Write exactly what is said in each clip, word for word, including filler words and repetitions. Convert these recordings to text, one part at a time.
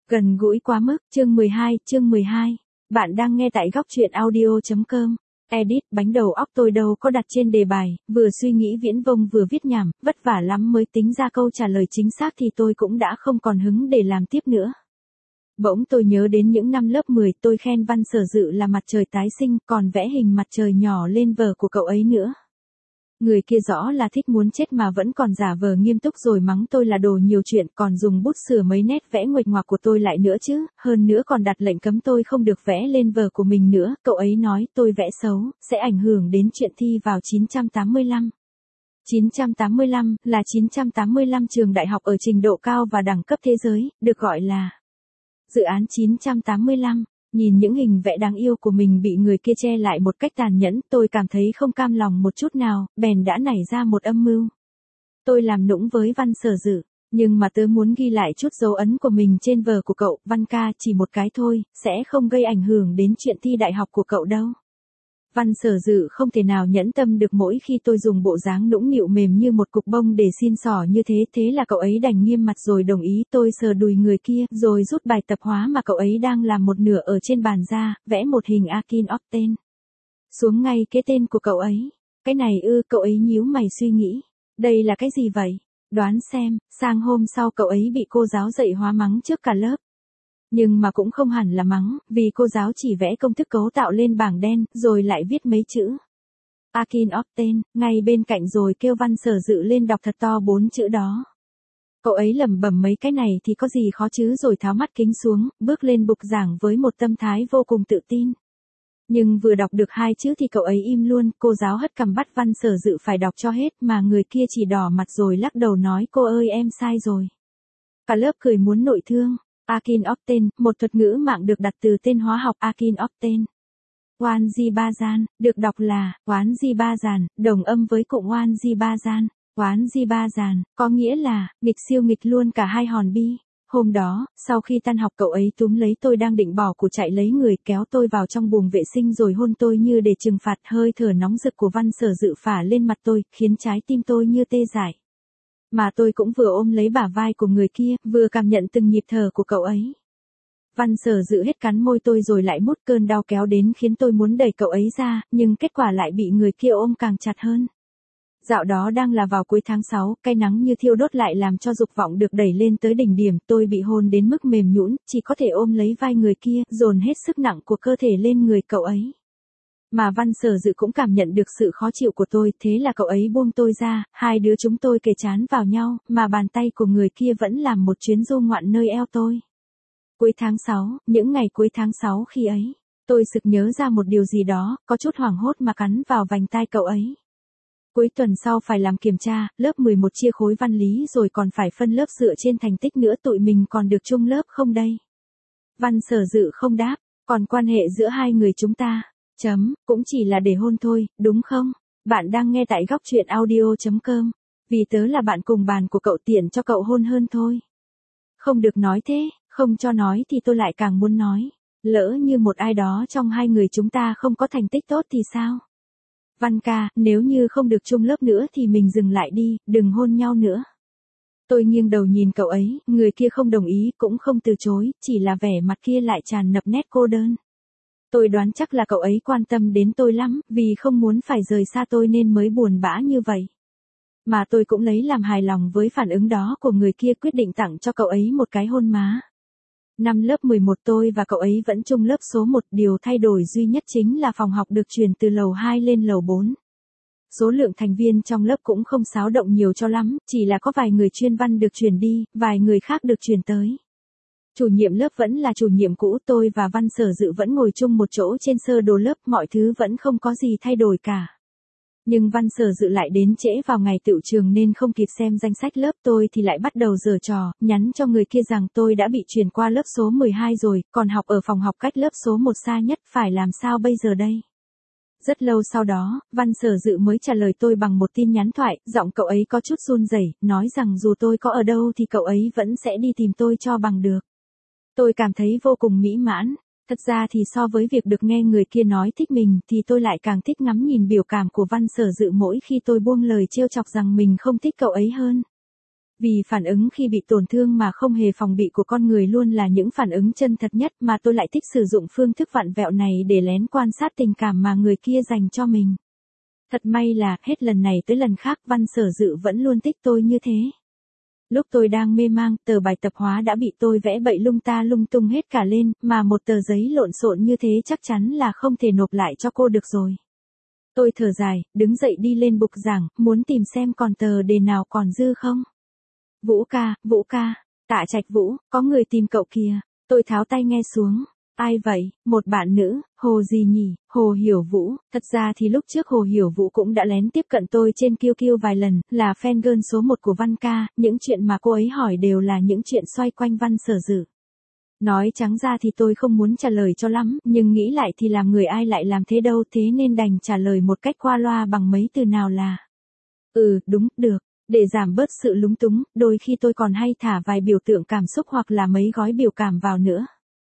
Gần gũi quá mức, chương mười hai, chương mười hai. Bạn đang nghe tại góc truyện audio.com. Edit, bánh đầu óc tôi đâu có đặt trên đề bài, vừa suy nghĩ viễn vông vừa viết nhảm, vất vả lắm mới tính ra câu trả lời chính xác thì tôi cũng đã không còn hứng để làm tiếp nữa. Bỗng tôi nhớ đến những năm lớp mười tôi khen Văn Sở Dự là mặt trời tái sinh, còn vẽ hình mặt trời nhỏ lên vở của cậu ấy nữa. Người kia rõ là thích muốn chết mà vẫn còn giả vờ nghiêm túc rồi mắng tôi là đồ nhiều chuyện, còn dùng bút sửa mấy nét vẽ nguệch ngoạc của tôi lại nữa chứ, hơn nữa còn đặt lệnh cấm tôi không được vẽ lên vở của mình nữa. Cậu ấy nói tôi vẽ xấu, sẽ ảnh hưởng đến chuyện thi vào chín trăm tám mươi lăm. chín trăm tám mươi lăm là chín trăm tám mươi lăm trường đại học ở trình độ cao và đẳng cấp thế giới, được gọi là dự án chín trăm tám mươi lăm. Nhìn những hình vẽ đáng yêu của mình bị người kia che lại một cách tàn nhẫn, tôi cảm thấy không cam lòng một chút nào, bèn đã nảy ra một âm mưu. Tôi làm nũng với Văn Sở Dự, nhưng mà tớ muốn ghi lại chút dấu ấn của mình trên vở của cậu, Văn ca, chỉ một cái thôi, sẽ không gây ảnh hưởng đến chuyện thi đại học của cậu đâu. Văn Sở Dự không thể nào nhẫn tâm được mỗi khi tôi dùng bộ dáng nũng nịu mềm như một cục bông để xin xỏ như thế, thế là cậu ấy đành nghiêm mặt rồi đồng ý. Tôi sờ đùi người kia, rồi rút bài tập hóa mà cậu ấy đang làm một nửa ở trên bàn ra, vẽ một hình Akin Opten xuống ngay cái tên của cậu ấy. Cái này ư? Cậu ấy nhíu mày suy nghĩ. Đây là cái gì vậy? Đoán xem. Sang hôm sau cậu ấy bị cô giáo dạy hóa mắng trước cả lớp. Nhưng mà cũng không hẳn là mắng, vì cô giáo chỉ vẽ công thức cấu tạo lên bảng đen, rồi lại viết mấy chữ Akin Opten ngay bên cạnh rồi kêu Văn Sở Dự lên đọc thật to bốn chữ đó. Cậu ấy lẩm bẩm mấy cái này thì có gì khó chứ, rồi tháo mắt kính xuống, bước lên bục giảng với một tâm thái vô cùng tự tin. Nhưng vừa đọc được hai chữ thì cậu ấy im luôn, cô giáo hất cằm bắt Văn Sở Dự phải đọc cho hết, mà người kia chỉ đỏ mặt rồi lắc đầu nói cô ơi em sai rồi. Cả lớp cười muốn nội thương. Akin Opten, một thuật ngữ mạng được đặt từ tên hóa học Akin Opten. Oanji-Bazan, được đọc là Oanji-Bazan, đồng âm với cụm Oanji-Bazan. Oanji-Bazan, có nghĩa là nghịch siêu nghịch luôn cả hai hòn bi. Hôm đó, sau khi tan học cậu ấy túm lấy tôi đang định bỏ cuộc chạy lấy người, kéo tôi vào trong buồng vệ sinh rồi hôn tôi như để trừng phạt. Hơi thở nóng rực của Văn Sở Dự phả lên mặt tôi, khiến trái tim tôi như tê dại. Mà tôi cũng vừa ôm lấy bả vai của người kia, vừa cảm nhận từng nhịp thở của cậu ấy. Văn Sở Dự hết cắn môi tôi rồi lại mút, cơn đau kéo đến khiến tôi muốn đẩy cậu ấy ra, nhưng kết quả lại bị người kia ôm càng chặt hơn. Dạo đó đang là vào cuối tháng sáu, cái nắng như thiêu đốt lại làm cho dục vọng được đẩy lên tới đỉnh điểm, tôi bị hôn đến mức mềm nhũn, chỉ có thể ôm lấy vai người kia, dồn hết sức nặng của cơ thể lên người cậu ấy. Mà Văn Sở Dự cũng cảm nhận được sự khó chịu của tôi, thế là cậu ấy buông tôi ra, hai đứa chúng tôi kề trán vào nhau, mà bàn tay của người kia vẫn làm một chuyến du ngoạn nơi eo tôi. Cuối tháng sáu, những ngày cuối tháng sáu khi ấy, tôi sực nhớ ra một điều gì đó, có chút hoảng hốt mà cắn vào vành tai cậu ấy. Cuối tuần sau phải làm kiểm tra, lớp mười một chia khối văn lý rồi còn phải phân lớp dựa trên thành tích nữa, tụi mình còn được chung lớp không đây? Văn Sở Dự không đáp, còn quan hệ giữa hai người chúng ta, chấm, cũng chỉ là để hôn thôi, đúng không? Bạn đang nghe tại góc truyện audio.com. Vì tớ là bạn cùng bàn của cậu, tiện cho cậu hôn hơn thôi. Không được nói thế, không cho nói thì tôi lại càng muốn nói. Lỡ như một ai đó trong hai người chúng ta không có thành tích tốt thì sao? Văn ca, nếu như không được chung lớp nữa thì mình dừng lại đi, đừng hôn nhau nữa. Tôi nghiêng đầu nhìn cậu ấy, người kia không đồng ý, cũng không từ chối, chỉ là vẻ mặt kia lại tràn ngập nét cô đơn. Tôi đoán chắc là cậu ấy quan tâm đến tôi lắm, vì không muốn phải rời xa tôi nên mới buồn bã như vậy. Mà tôi cũng lấy làm hài lòng với phản ứng đó của người kia, quyết định tặng cho cậu ấy một cái hôn má. Năm lớp mười một tôi và cậu ấy vẫn chung lớp số một, điều thay đổi duy nhất chính là phòng học được chuyển từ lầu hai lên lầu bốn. Số lượng thành viên trong lớp cũng không xáo động nhiều cho lắm, chỉ là có vài người chuyên văn được chuyển đi, vài người khác được chuyển tới. Chủ nhiệm lớp vẫn là chủ nhiệm cũ, tôi và Văn Sở Dự vẫn ngồi chung một chỗ trên sơ đồ lớp, mọi thứ vẫn không có gì thay đổi cả. Nhưng Văn Sở Dự lại đến trễ vào ngày tựu trường nên không kịp xem danh sách lớp, tôi thì lại bắt đầu giở trò, nhắn cho người kia rằng tôi đã bị chuyển qua lớp số mười hai rồi, còn học ở phòng học cách lớp số một xa nhất, phải làm sao bây giờ đây? Rất lâu sau đó, Văn Sở Dự mới trả lời tôi bằng một tin nhắn thoại, giọng cậu ấy có chút run rẩy, nói rằng dù tôi có ở đâu thì cậu ấy vẫn sẽ đi tìm tôi cho bằng được. Tôi cảm thấy vô cùng mỹ mãn. Thật ra thì so với việc được nghe người kia nói thích mình thì tôi lại càng thích ngắm nhìn biểu cảm của Văn Sở Dự mỗi khi tôi buông lời trêu chọc rằng mình không thích cậu ấy hơn. Vì phản ứng khi bị tổn thương mà không hề phòng bị của con người luôn là những phản ứng chân thật nhất mà tôi lại thích sử dụng phương thức vặn vẹo này để lén quan sát tình cảm mà người kia dành cho mình. Thật may là hết lần này tới lần khác Văn Sở Dự vẫn luôn thích tôi như thế. Lúc tôi đang mê mang, tờ bài tập hóa đã bị tôi vẽ bậy lung ta lung tung hết cả lên, mà một tờ giấy lộn xộn như thế chắc chắn là không thể nộp lại cho cô được rồi. Tôi thở dài, đứng dậy đi lên bục giảng, muốn tìm xem còn tờ đề nào còn dư không. Vũ ca, Vũ ca, Tạ Trạch Vũ, có người tìm cậu kìa. Tôi tháo tay nghe xuống. Ai vậy? Một bạn nữ, Hồ gì nhỉ? Hồ Hiểu Vũ. Thật ra thì lúc trước Hồ Hiểu Vũ cũng đã lén tiếp cận tôi trên Q Q vài lần, là fan girl số một của Văn ca, những chuyện mà cô ấy hỏi đều là những chuyện xoay quanh Văn Sở Dự. Nói trắng ra thì tôi không muốn trả lời cho lắm, nhưng nghĩ lại thì làm người ai lại làm thế đâu, thế nên đành trả lời một cách qua loa bằng mấy từ nào là ừ, đúng, được. Để giảm bớt sự lúng túng, đôi khi tôi còn hay thả vài biểu tượng cảm xúc hoặc là mấy gói biểu cảm vào nữa.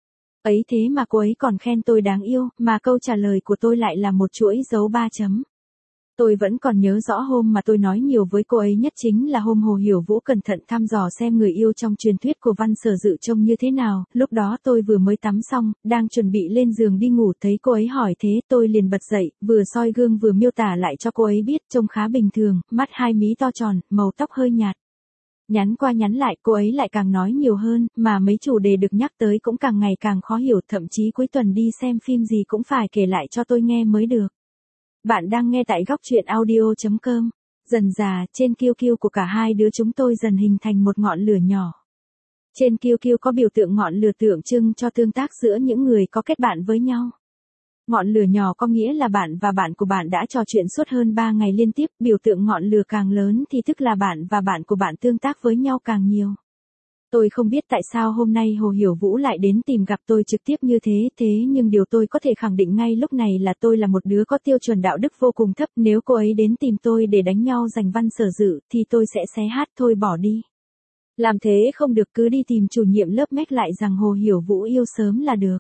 Ấy thế mà cô ấy còn khen tôi đáng yêu, mà câu trả lời của tôi lại là một chuỗi dấu ba chấm. Tôi vẫn còn nhớ rõ hôm mà tôi nói nhiều với cô ấy nhất chính là hôm Hồ Hiểu Vũ cẩn thận thăm dò xem người yêu trong truyền thuyết của Văn Sở Dự trông như thế nào, lúc đó tôi vừa mới tắm xong, đang chuẩn bị lên giường đi ngủ thấy cô ấy hỏi thế tôi liền bật dậy, vừa soi gương vừa miêu tả lại cho cô ấy biết trông khá bình thường, mắt hai mí to tròn, màu tóc hơi nhạt. Nhắn qua nhắn lại cô ấy lại càng nói nhiều hơn, mà mấy chủ đề được nhắc tới cũng càng ngày càng khó hiểu, thậm chí cuối tuần đi xem phim gì cũng phải kể lại cho tôi nghe mới được. Bạn đang nghe tại góc truyện audio chấm com. Dần dà, trên Q Q của cả hai đứa chúng tôi dần hình thành một ngọn lửa nhỏ. Trên Q Q có biểu tượng ngọn lửa tượng trưng cho tương tác giữa những người có kết bạn với nhau. Ngọn lửa nhỏ có nghĩa là bạn và bạn của bạn đã trò chuyện suốt hơn ba ngày liên tiếp, biểu tượng ngọn lửa càng lớn thì tức là bạn và bạn của bạn tương tác với nhau càng nhiều. Tôi không biết tại sao hôm nay Hồ Hiểu Vũ lại đến tìm gặp tôi trực tiếp như thế, thế nhưng điều tôi có thể khẳng định ngay lúc này là tôi là một đứa có tiêu chuẩn đạo đức vô cùng thấp, nếu cô ấy đến tìm tôi để đánh nhau giành Văn Sở Dự thì tôi sẽ xé hát thôi bỏ đi. Làm thế không được, cứ đi tìm chủ nhiệm lớp mách lại rằng Hồ Hiểu Vũ yêu sớm là được.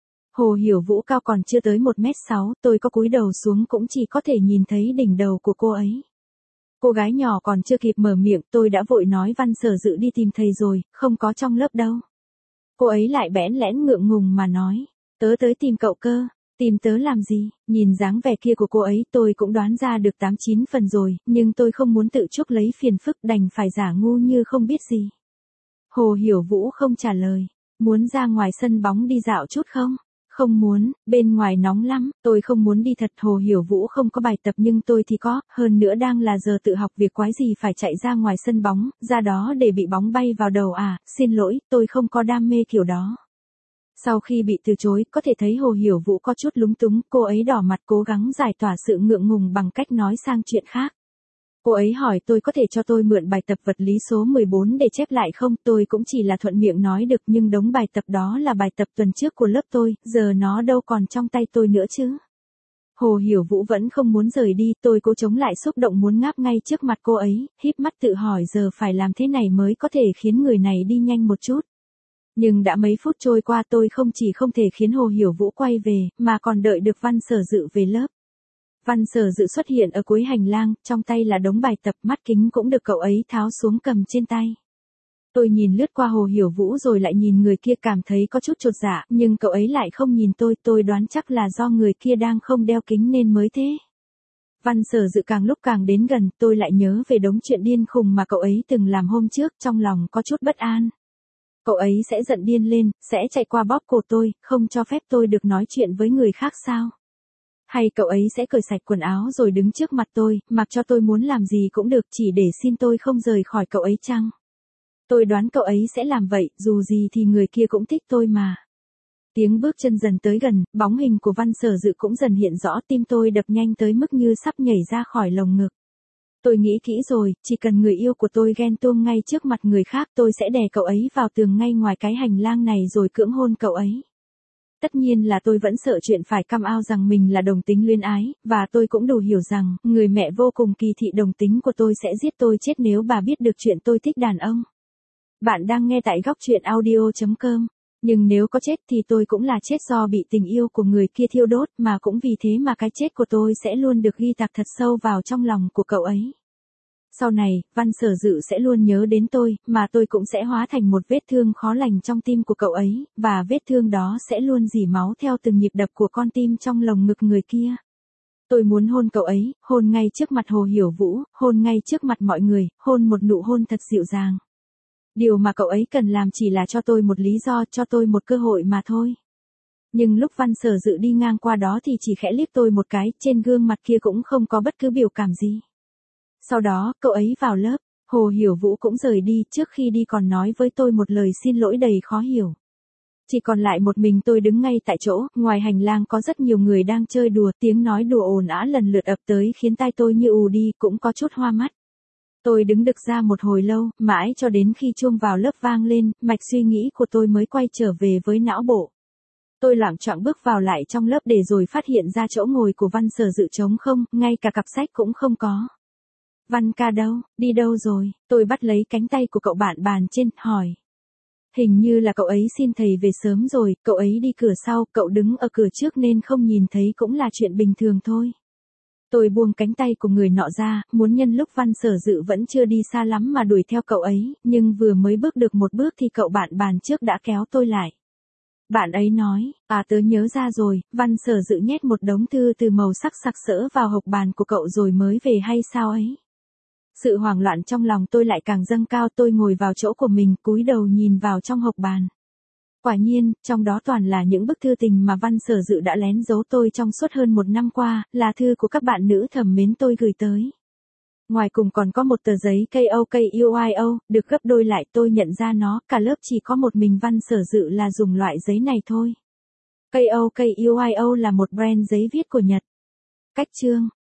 Hồ Hiểu Vũ cao còn chưa tới một mét sáu, tôi có cúi đầu xuống cũng chỉ có thể nhìn thấy đỉnh đầu của cô ấy. Cô gái nhỏ còn chưa kịp mở miệng, tôi đã vội nói Văn Sở Dự đi tìm thầy rồi, không có trong lớp đâu. Cô ấy lại bẽn lẽn ngượng ngùng mà nói, tớ tới tìm cậu cơ, tìm tớ làm gì, nhìn dáng vẻ kia của cô ấy tôi cũng đoán ra được tám chín phần rồi, nhưng tôi không muốn tự chuốc lấy phiền phức đành phải giả ngu như không biết gì. Hồ Hiểu Vũ không trả lời, muốn ra ngoài sân bóng đi dạo chút không? Không muốn, bên ngoài nóng lắm, tôi không muốn đi thật. Hồ Hiểu Vũ không có bài tập nhưng tôi thì có, hơn nữa đang là giờ tự học, việc quái gì phải chạy ra ngoài sân bóng, ra đó để bị bóng bay vào đầu à, xin lỗi, tôi không có đam mê kiểu đó. Sau khi bị từ chối, có thể thấy Hồ Hiểu Vũ có chút lúng túng, cô ấy đỏ mặt cố gắng giải tỏa sự ngượng ngùng bằng cách nói sang chuyện khác. Cô ấy hỏi tôi có thể cho tôi mượn bài tập vật lý số mười bốn để chép lại không, tôi cũng chỉ là thuận miệng nói được nhưng đống bài tập đó là bài tập tuần trước của lớp tôi, giờ nó đâu còn trong tay tôi nữa chứ. Hồ Hiểu Vũ vẫn không muốn rời đi, tôi cố chống lại xúc động muốn ngáp ngay trước mặt cô ấy, híp mắt tự hỏi giờ phải làm thế này mới có thể khiến người này đi nhanh một chút. Nhưng đã mấy phút trôi qua tôi không chỉ không thể khiến Hồ Hiểu Vũ quay về, mà còn đợi được Văn Sở Dự về lớp. Văn Sở Dự xuất hiện ở cuối hành lang, trong tay là đống bài tập, mắt kính cũng được cậu ấy tháo xuống cầm trên tay. Tôi nhìn lướt qua Hồ Hiểu Vũ rồi lại nhìn người kia cảm thấy có chút chột dạ, nhưng cậu ấy lại không nhìn tôi, tôi đoán chắc là do người kia đang không đeo kính nên mới thế. Văn Sở Dự càng lúc càng đến gần, tôi lại nhớ về đống chuyện điên khùng mà cậu ấy từng làm hôm trước, trong lòng có chút bất an. Cậu ấy sẽ giận điên lên, sẽ chạy qua bóp cổ tôi, không cho phép tôi được nói chuyện với người khác sao? Hay cậu ấy sẽ cởi sạch quần áo rồi đứng trước mặt tôi, mặc cho tôi muốn làm gì cũng được chỉ để xin tôi không rời khỏi cậu ấy chăng? Tôi đoán cậu ấy sẽ làm vậy, dù gì thì người kia cũng thích tôi mà. Tiếng bước chân dần tới gần, bóng hình của Văn Sở Dự cũng dần hiện rõ, tim tôi đập nhanh tới mức như sắp nhảy ra khỏi lồng ngực. Tôi nghĩ kỹ rồi, chỉ cần người yêu của tôi ghen tuông ngay trước mặt người khác tôi sẽ đè cậu ấy vào tường ngay ngoài cái hành lang này rồi cưỡng hôn cậu ấy. Tất nhiên là tôi vẫn sợ chuyện phải come out rằng mình là đồng tính luyến ái, và tôi cũng đủ hiểu rằng, người mẹ vô cùng kỳ thị đồng tính của tôi sẽ giết tôi chết nếu bà biết được chuyện tôi thích đàn ông. Bạn đang nghe tại góc truyện audio chấm com. Nhưng nếu có chết thì tôi cũng là chết do bị tình yêu của người kia thiêu đốt, mà cũng vì thế mà cái chết của tôi sẽ luôn được ghi tạc thật sâu vào trong lòng của cậu ấy. Sau này, Văn Sở Dự sẽ luôn nhớ đến tôi, mà tôi cũng sẽ hóa thành một vết thương khó lành trong tim của cậu ấy, và vết thương đó sẽ luôn rỉ máu theo từng nhịp đập của con tim trong lồng ngực người kia. Tôi muốn hôn cậu ấy, hôn ngay trước mặt Hồ Hiểu Vũ, hôn ngay trước mặt mọi người, hôn một nụ hôn thật dịu dàng. Điều mà cậu ấy cần làm chỉ là cho tôi một lý do, cho tôi một cơ hội mà thôi. Nhưng lúc Văn Sở Dự đi ngang qua đó thì chỉ khẽ liếc tôi một cái, trên gương mặt kia cũng không có bất cứ biểu cảm gì. Sau đó, cậu ấy vào lớp, Hồ Hiểu Vũ cũng rời đi, trước khi đi còn nói với tôi một lời xin lỗi đầy khó hiểu. Chỉ còn lại một mình tôi đứng ngay tại chỗ, ngoài hành lang có rất nhiều người đang chơi đùa, tiếng nói đùa ồn ào lần lượt ập tới khiến tai tôi như ù đi, cũng có chút hoa mắt. Tôi đứng đực ra một hồi lâu, mãi cho đến khi chuông vào lớp vang lên, mạch suy nghĩ của tôi mới quay trở về với não bộ. Tôi loạng choạng bước vào lại trong lớp để rồi phát hiện ra chỗ ngồi của Văn Sở Dự trống không, ngay cả cặp sách cũng không có. Văn ca đâu, đi đâu rồi? Tôi bắt lấy cánh tay của cậu bạn bàn trên, hỏi. Hình như là cậu ấy xin thầy về sớm rồi, cậu ấy đi cửa sau, cậu đứng ở cửa trước nên không nhìn thấy cũng là chuyện bình thường thôi. Tôi buông cánh tay của người nọ ra, muốn nhân lúc Văn Sở Dự vẫn chưa đi xa lắm mà đuổi theo cậu ấy, nhưng vừa mới bước được một bước thì cậu bạn bàn trước đã kéo tôi lại. Bạn ấy nói, à tớ nhớ ra rồi, Văn Sở Dự nhét một đống thư từ màu sắc sặc sỡ vào hộc bàn của cậu rồi mới về hay sao ấy. Sự hoảng loạn trong lòng tôi lại càng dâng cao, tôi ngồi vào chỗ của mình, cúi đầu nhìn vào trong hộc bàn. Quả nhiên, trong đó toàn là những bức thư tình mà Văn Sở Dự đã lén giấu tôi trong suốt hơn một năm qua, là thư của các bạn nữ thầm mến tôi gửi tới. Ngoài cùng còn có một tờ giấy ca o ca u i o, được gấp đôi lại, tôi nhận ra nó, cả lớp chỉ có một mình Văn Sở Dự là dùng loại giấy này thôi. ca o ca u i o là một brand giấy viết của Nhật. Cách chương